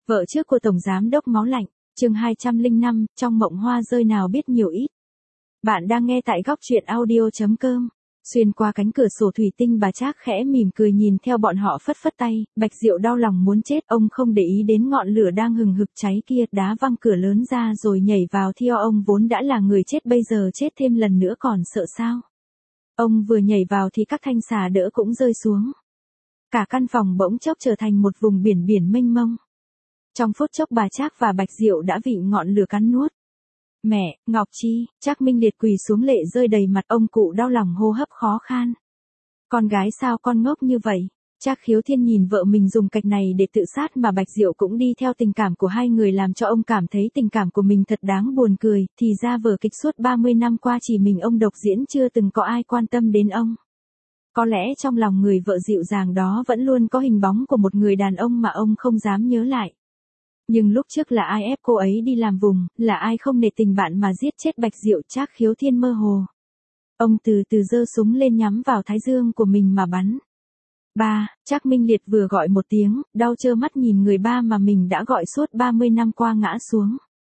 Vợ trước của Tổng Giám đốc Máu Lạnh, chương 205, trong mộng hoa rơi nào biết nhiều ít. Bạn đang nghe tại góc truyện audio.com. Xuyên qua cánh cửa sổ thủy tinh bà Trác khẽ mỉm cười nhìn theo bọn họ phất phất tay, Bạch Diệu đau lòng muốn chết, ông không để ý đến ngọn lửa đang hừng hực cháy kia, đá văng cửa lớn ra rồi nhảy vào theo ông vốn đã là người chết bây giờ chết thêm lần nữa còn sợ sao. Ông vừa nhảy vào thì các thanh xà đỡ cũng rơi xuống. Cả căn phòng bỗng chốc trở thành một vùng biển biển mênh mông. Trong phút chốc bà Trác và Bạch Diệu đã bị ngọn lửa cắn nuốt. Mẹ, Ngọc Chi, Trác Minh Liệt quỳ xuống lệ rơi đầy mặt, ông cụ đau lòng hô hấp khó khan. Con gái sao con ngốc như vậy? Trác Khiếu Thiên nhìn vợ mình dùng cách này để tự sát mà Bạch Diệu cũng đi theo tình cảm của hai người làm cho ông cảm thấy tình cảm của mình thật đáng buồn cười, thì ra vở kịch suốt 30 năm qua chỉ mình ông độc diễn chưa từng có ai quan tâm đến ông. Có lẽ trong lòng người vợ dịu dàng đó vẫn luôn có hình bóng của một người đàn ông mà ông không dám nhớ lại. Nhưng lúc trước là ai ép cô ấy đi làm vùng, là ai không nể tình bạn mà giết chết Bạch Diệu? Trác Khiếu Thiên mơ hồ. Ông từ từ giơ súng lên nhắm vào thái dương của mình mà bắn. Ba, Trác Minh Liệt vừa gọi một tiếng, đau trơ mắt nhìn người ba mà mình đã gọi suốt 30 năm qua ngã xuống.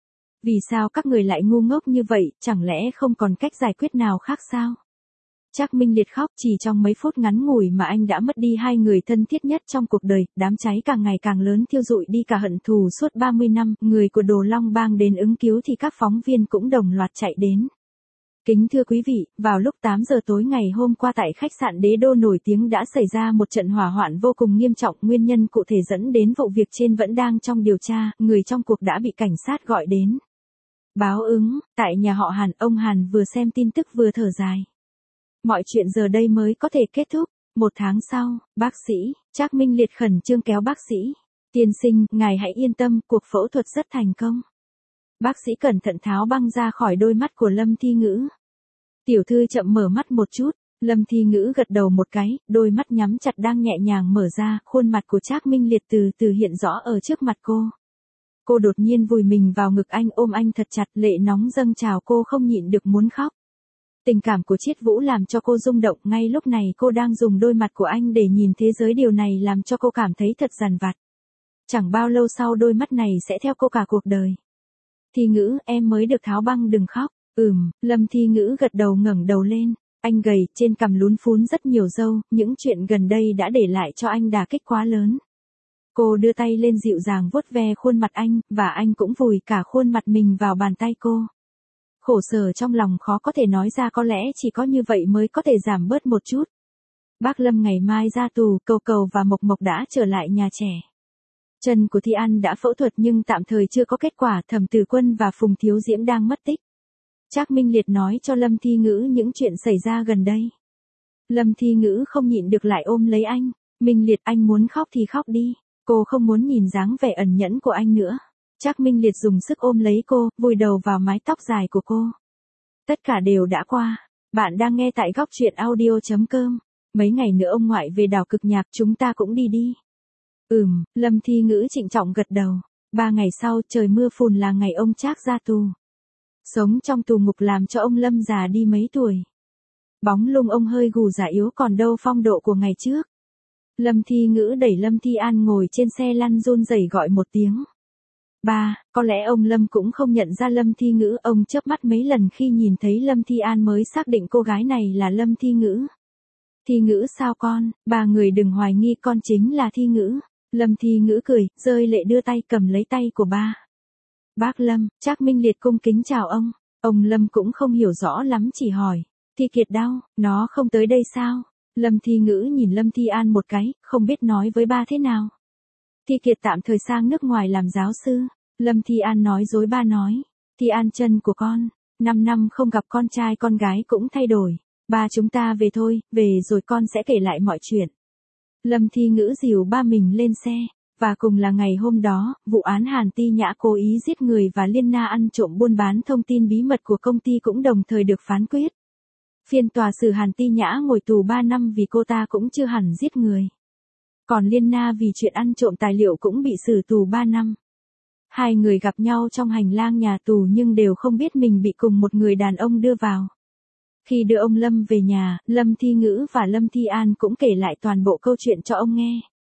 Vì sao các người lại ngu ngốc như vậy, chẳng lẽ không còn cách giải quyết nào khác sao? Trác Minh Liệt khóc, chỉ trong mấy phút ngắn ngủi mà anh đã mất đi hai người thân thiết nhất trong cuộc đời, đám cháy càng ngày càng lớn thiêu rụi đi cả hận thù suốt 30 năm, người của Đồ Long Bang đến ứng cứu thì các phóng viên cũng đồng loạt chạy đến. Kính thưa quý vị, vào lúc 8 giờ tối ngày hôm qua tại khách sạn Đế Đô nổi tiếng đã xảy ra một trận hỏa hoạn vô cùng nghiêm trọng, nguyên nhân cụ thể dẫn đến vụ việc trên vẫn đang trong điều tra, người trong cuộc đã bị cảnh sát gọi đến. Báo ứng, tại nhà họ Hàn, ông Hàn vừa xem tin tức vừa thở dài. Mọi chuyện giờ đây mới có thể kết thúc. 1 tháng sau, bác sĩ, Trác Minh Liệt khẩn trương kéo bác sĩ. Tiên sinh, ngài hãy yên tâm, cuộc phẫu thuật rất thành công. Bác sĩ cẩn thận tháo băng ra khỏi đôi mắt của Lâm Thi Ngữ. Tiểu thư chậm mở mắt một chút, Lâm Thi Ngữ gật đầu một cái, đôi mắt nhắm chặt đang nhẹ nhàng mở ra, khuôn mặt của Trác Minh Liệt từ từ hiện rõ ở trước mặt cô. Cô đột nhiên vùi mình vào ngực anh, ôm anh thật chặt, lệ nóng dâng trào, cô không nhịn được muốn khóc. Tình cảm của Chiết Vũ làm cho cô rung động, ngay lúc này cô đang dùng đôi mặt của anh để nhìn thế giới, điều này làm cho cô cảm thấy thật dằn vặt. Chẳng bao lâu sau đôi mắt này sẽ theo cô cả cuộc đời. Thi Ngữ, em mới được tháo băng, đừng khóc. Lâm Thi Ngữ gật đầu ngẩng đầu lên. Anh gầy, trên cằm lún phún rất nhiều râu, những chuyện gần đây đã để lại cho anh đả kích quá lớn. Cô đưa tay lên dịu dàng vuốt ve khuôn mặt anh, và anh cũng vùi cả khuôn mặt mình vào bàn tay cô. Khổ sở trong lòng khó có thể nói ra, có lẽ chỉ có như vậy mới có thể giảm bớt một chút. Bác Lâm ngày mai ra tù, Cầu Cầu và Mộc Mộc đã trở lại nhà trẻ. Chân của Thi An đã phẫu thuật nhưng tạm thời chưa có kết quả, Thẩm Tử Quân và Phùng Thiếu Diễm đang mất tích. Trác Minh Liệt nói cho Lâm Thi Ngữ những chuyện xảy ra gần đây. Lâm Thi Ngữ không nhịn được lại ôm lấy anh. Minh Liệt, anh muốn khóc thì khóc đi. Cô không muốn nhìn dáng vẻ ẩn nhẫn của anh nữa. Trác Minh Liệt dùng sức ôm lấy cô, vùi đầu vào mái tóc dài của cô. Tất cả đều đã qua. Bạn đang nghe tại góc truyện audio.com. Mấy ngày nữa ông ngoại về đảo Cực Nhạc, chúng ta cũng đi đi. Lâm Thi Ngữ trịnh trọng gật đầu. 3 ngày sau, trời mưa phùn là ngày ông Trác ra tù. Sống trong tù ngục làm cho ông Lâm già đi mấy tuổi. Bóng lưng ông hơi gù già yếu, còn đâu phong độ của ngày trước. Lâm Thi Ngữ đẩy Lâm Thi An ngồi trên xe lăn run rẩy gọi một tiếng. Ba, có lẽ ông Lâm cũng không nhận ra Lâm Thi Ngữ, ông chớp mắt mấy lần khi nhìn thấy Lâm Thi An mới xác định cô gái này là Lâm Thi Ngữ. Thi Ngữ sao con, ba người đừng hoài nghi, con chính là Thi Ngữ. Lâm Thi Ngữ cười, rơi lệ đưa tay cầm lấy tay của ba. Bác Lâm, Trác Minh Liệt cung kính chào ông. Ông Lâm cũng không hiểu rõ lắm, chỉ hỏi. Thi Kiệt đau, nó không tới đây sao? Lâm Thi Ngữ nhìn Lâm Thi An một cái, không biết nói với ba thế nào. Thi Kiệt tạm thời sang nước ngoài làm giáo sư. Lâm Thi An nói dối, ba nói. Thi An, chân của con, 5 năm không gặp con trai con gái cũng thay đổi. Ba, chúng ta về thôi, về rồi con sẽ kể lại mọi chuyện. Lâm Thi Ngữ dìu ba mình lên xe. Và cùng là ngày hôm đó, vụ án Hàn Ti Nhã cố ý giết người và Liên Na ăn trộm buôn bán thông tin bí mật của công ty cũng đồng thời được phán quyết. Phiên tòa xử Hàn Ti Nhã ngồi tù 3 năm vì cô ta cũng chưa hẳn giết người. Còn Liên Na vì chuyện ăn trộm tài liệu cũng bị xử tù 3 năm. Hai người gặp nhau trong hành lang nhà tù nhưng đều không biết mình bị cùng một người đàn ông đưa vào. Khi đưa ông Lâm về nhà, Lâm Thi Ngữ và Lâm Thi An cũng kể lại toàn bộ câu chuyện cho ông nghe.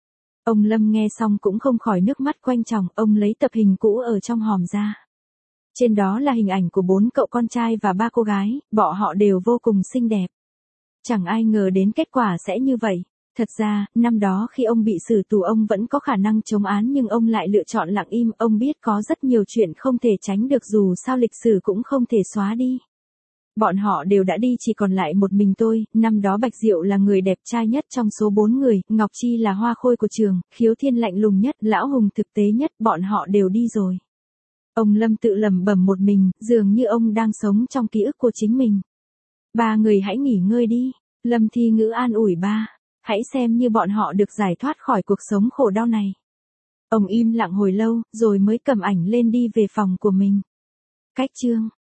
Ông Lâm nghe xong cũng không khỏi nước mắt quanh tròng, ông lấy tập hình cũ ở trong hòm ra. Trên đó là hình ảnh của 4 cậu con trai và 3 cô gái, bọn họ đều vô cùng xinh đẹp. Chẳng ai ngờ đến kết quả sẽ như vậy. Thật ra, năm đó khi ông bị xử tù ông vẫn có khả năng chống án nhưng ông lại lựa chọn lặng im, ông biết có rất nhiều chuyện không thể tránh được dù sao lịch sử cũng không thể xóa đi. Bọn họ đều đã đi chỉ còn lại một mình tôi, năm đó Bạch Diệu là người đẹp trai nhất trong số 4 người, Ngọc Chi là hoa khôi của trường, Khiếu Thiên lạnh lùng nhất, Lão Hùng thực tế nhất, bọn họ đều đi rồi. Ông Lâm tự lẩm bẩm một mình, dường như ông đang sống trong ký ức của chính mình. Ba người hãy nghỉ ngơi đi, Lâm Thi Ngữ an ủi ba. Hãy xem như bọn họ được giải thoát khỏi cuộc sống khổ đau này. Ông im lặng hồi lâu, rồi mới cầm ảnh lên đi về phòng của mình. Cách chương